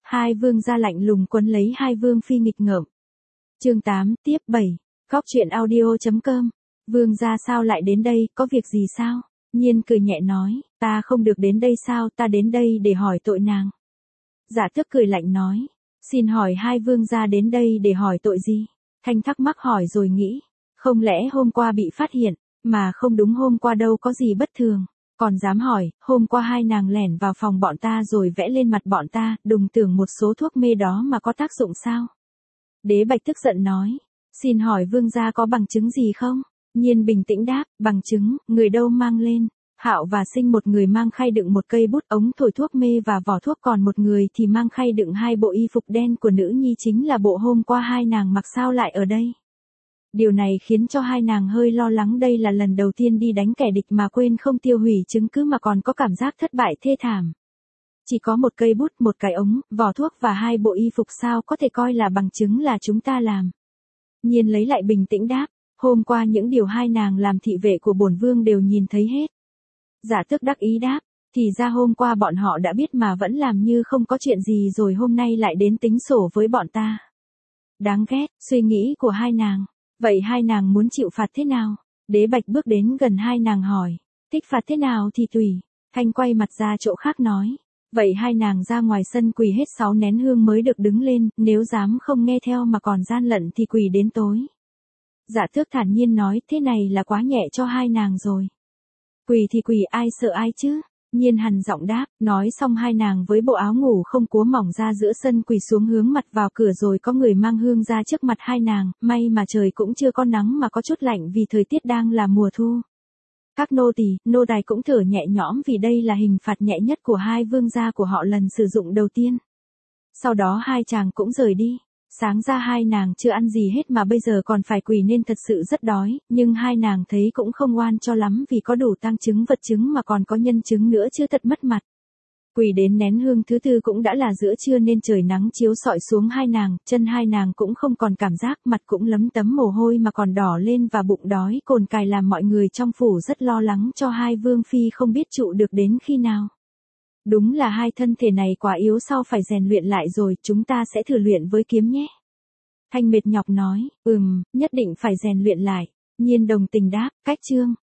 Hai vương gia lạnh lùng quấn lấy hai vương phi nghịch ngợm. Chương 8, tiếp 7. Góc truyện audio.com. Vương gia sao lại đến đây, có việc gì sao? Nhiên cười nhẹ nói, ta không được đến đây sao, ta đến đây để hỏi tội nàng. Giả Tước cười lạnh nói, xin hỏi hai vương gia đến đây để hỏi tội gì? Thanh thắc mắc hỏi rồi nghĩ, không lẽ hôm qua bị phát hiện, mà không đúng, hôm qua đâu có gì bất thường. Còn dám hỏi, hôm qua hai nàng lẻn vào phòng bọn ta rồi vẽ lên mặt bọn ta, đừng tưởng một số thuốc mê đó mà có tác dụng sao? Đế Bạch tức giận nói, xin hỏi vương gia có bằng chứng gì không? Nhiên bình tĩnh đáp, bằng chứng, người đâu mang lên. Hạo và Sinh một người mang khay đựng một cây bút ống thổi thuốc mê và vỏ thuốc, còn một người thì mang khay đựng hai bộ y phục đen của nữ nhi, chính là bộ hôm qua hai nàng mặc, sao lại ở đây? Điều này khiến cho hai nàng hơi lo lắng, đây là lần đầu tiên đi đánh kẻ địch mà quên không tiêu hủy chứng cứ mà còn có cảm giác thất bại thê thảm. Chỉ có một cây bút, một cái ống, vỏ thuốc và hai bộ y phục sao có thể coi là bằng chứng là chúng ta làm. Nhiên lấy lại bình tĩnh đáp, hôm qua những điều hai nàng làm thị vệ của bổn vương đều nhìn thấy hết. Giả Tước đắc ý đáp, thì ra hôm qua bọn họ đã biết mà vẫn làm như không có chuyện gì, rồi hôm nay lại đến tính sổ với bọn ta. Đáng ghét, suy nghĩ của hai nàng. Vậy hai nàng muốn chịu phạt thế nào? Đế Bạch bước đến gần hai nàng hỏi, thích phạt thế nào thì tùy. Thanh quay mặt ra chỗ khác nói, vậy hai nàng ra ngoài sân quỳ hết 6 nén hương mới được đứng lên, nếu dám không nghe theo mà còn gian lận thì quỳ đến tối. Giả Tước thản nhiên nói, thế này là quá nhẹ cho hai nàng rồi. Quỳ thì quỳ, ai sợ ai chứ? Nhiên hằn giọng đáp, nói xong hai nàng với bộ áo ngủ không cúa mỏng ra giữa sân quỳ xuống hướng mặt vào cửa, rồi có người mang hương ra trước mặt hai nàng, may mà trời cũng chưa có nắng mà có chút lạnh vì thời tiết đang là mùa thu. Các nô tỳ, nô tài cũng thở nhẹ nhõm vì đây là hình phạt nhẹ nhất của hai vương gia của họ lần sử dụng đầu tiên. Sau đó hai chàng cũng rời đi. Sáng ra hai nàng chưa ăn gì hết mà bây giờ còn phải quỳ nên thật sự rất đói, nhưng hai nàng thấy cũng không oan cho lắm vì có đủ tang chứng vật chứng mà còn có nhân chứng nữa, chưa thật mất mặt. Quỳ đến nén hương thứ tư cũng đã là giữa trưa nên trời nắng chiếu xọi xuống hai nàng, chân hai nàng cũng không còn cảm giác, mặt cũng lấm tấm mồ hôi mà còn đỏ lên và bụng đói cồn cài, làm mọi người trong phủ rất lo lắng cho hai vương phi không biết trụ được đến khi nào. Đúng là hai thân thể này quá yếu, sau phải rèn luyện lại rồi, chúng ta sẽ thử luyện với kiếm nhé. Thanh mệt nhọc nói, nhất định phải rèn luyện lại. Nhiên đồng tình đáp, cách chương.